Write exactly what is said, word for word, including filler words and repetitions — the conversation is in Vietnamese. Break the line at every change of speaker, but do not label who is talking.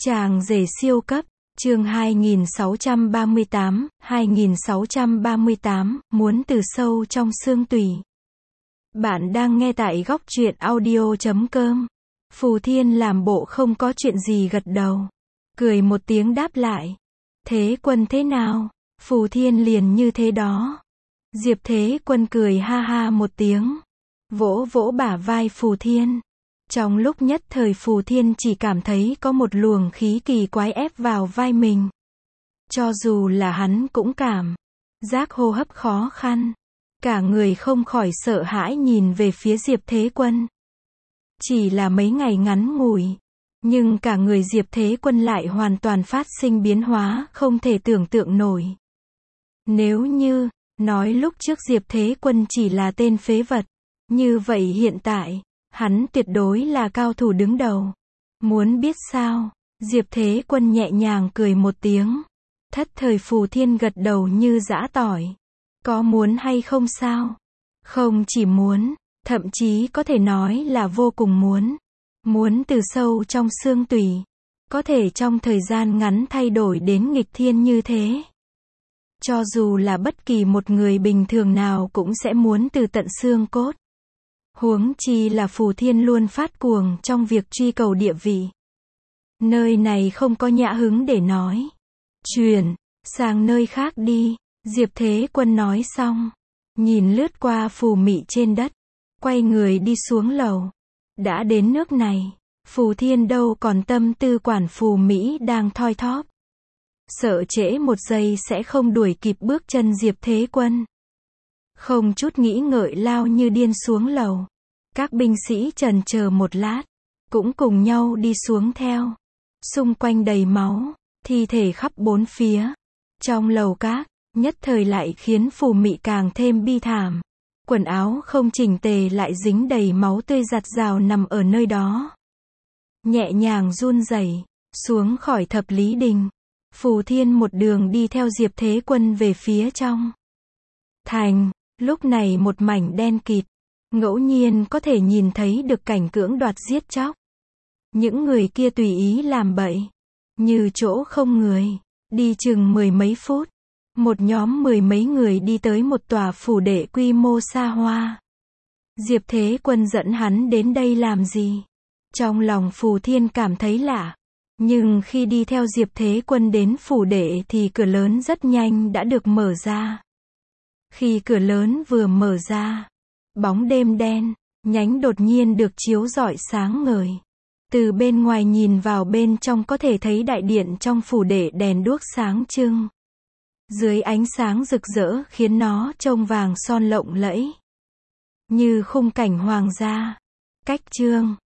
Chàng rể siêu cấp, chương hai nghìn sáu trăm ba mươi tám, hai nghìn sáu trăm ba mươi tám, muốn từ sâu trong xương tủy. Bạn đang nghe tại góc truyện audio chấm com. Phù Thiên làm bộ không có chuyện gì gật đầu. Cười một tiếng đáp lại. Thế Quân thế nào? Phù Thiên liền như thế đó. Diệp Thế Quân cười ha ha một tiếng. Vỗ vỗ bả vai Phù Thiên. Trong lúc nhất thời Phù Thiên chỉ cảm thấy có một luồng khí kỳ quái ép vào vai mình. Cho dù là hắn cũng cảm giác hô hấp khó khăn. Cả người không khỏi sợ hãi nhìn về phía Diệp Thế Quân. Chỉ là mấy ngày ngắn ngủi. Nhưng cả người Diệp Thế Quân lại hoàn toàn phát sinh biến hóa không thể tưởng tượng nổi. Nếu như nói lúc trước Diệp Thế Quân chỉ là tên phế vật, như vậy hiện tại hắn tuyệt đối là cao thủ đứng đầu. Muốn biết sao? Diệp Thế Quân nhẹ nhàng cười một tiếng. Thất thời Phù Thiên gật đầu như giã tỏi. Có muốn hay không sao? Không chỉ muốn, thậm chí có thể nói là vô cùng muốn. Muốn từ sâu trong xương tủy. Có thể trong thời gian ngắn thay đổi đến nghịch thiên như thế. Cho dù là bất kỳ một người bình thường nào cũng sẽ muốn từ tận xương cốt. Huống chi là Phù Thiên luôn phát cuồng trong việc truy cầu địa vị. Nơi này không có nhã hứng để nói. Chuyển sang nơi khác đi. Diệp Thế Quân nói xong. Nhìn lướt qua phù mị trên đất. Quay người đi xuống lầu. Đã đến nước này. Phù Thiên đâu còn tâm tư quản phù Mỹ đang thoi thóp. Sợ trễ một giây sẽ không đuổi kịp bước chân Diệp Thế Quân. Không chút nghĩ ngợi lao như điên xuống lầu. Các binh sĩ chần chờ một lát. Cũng cùng nhau đi xuống theo. Xung quanh đầy máu. Thi thể khắp bốn phía. Trong lầu các. Nhất thời lại khiến phù mị càng thêm bi thảm. Quần áo không chỉnh tề lại dính đầy máu tươi giặt rào nằm ở nơi đó. Nhẹ nhàng run rẩy xuống khỏi thập lý đình. Phù Thiên một đường đi theo Diệp Thế Quân về phía trong thành. Lúc này một mảnh đen kịt. Ngẫu nhiên có thể nhìn thấy được cảnh cưỡng đoạt giết chóc. Những người kia tùy ý làm bậy. Như chỗ không người. Đi chừng mười mấy phút. Một nhóm mười mấy người đi tới một tòa phủ đệ quy mô xa hoa. Diệp Thế Quân dẫn hắn đến đây làm gì? Trong lòng Phù Thiên cảm thấy lạ. Nhưng khi đi theo Diệp Thế Quân đến phủ đệ thì cửa lớn rất nhanh đã được mở ra. Khi cửa lớn vừa mở ra, bóng đêm đen, nhánh đột nhiên được chiếu rọi sáng ngời. Từ bên ngoài nhìn vào bên trong có thể thấy đại điện trong phủ đệ đèn đuốc sáng trưng. Dưới ánh sáng rực rỡ khiến nó trông vàng son lộng lẫy. Như khung cảnh hoàng gia. Cách chương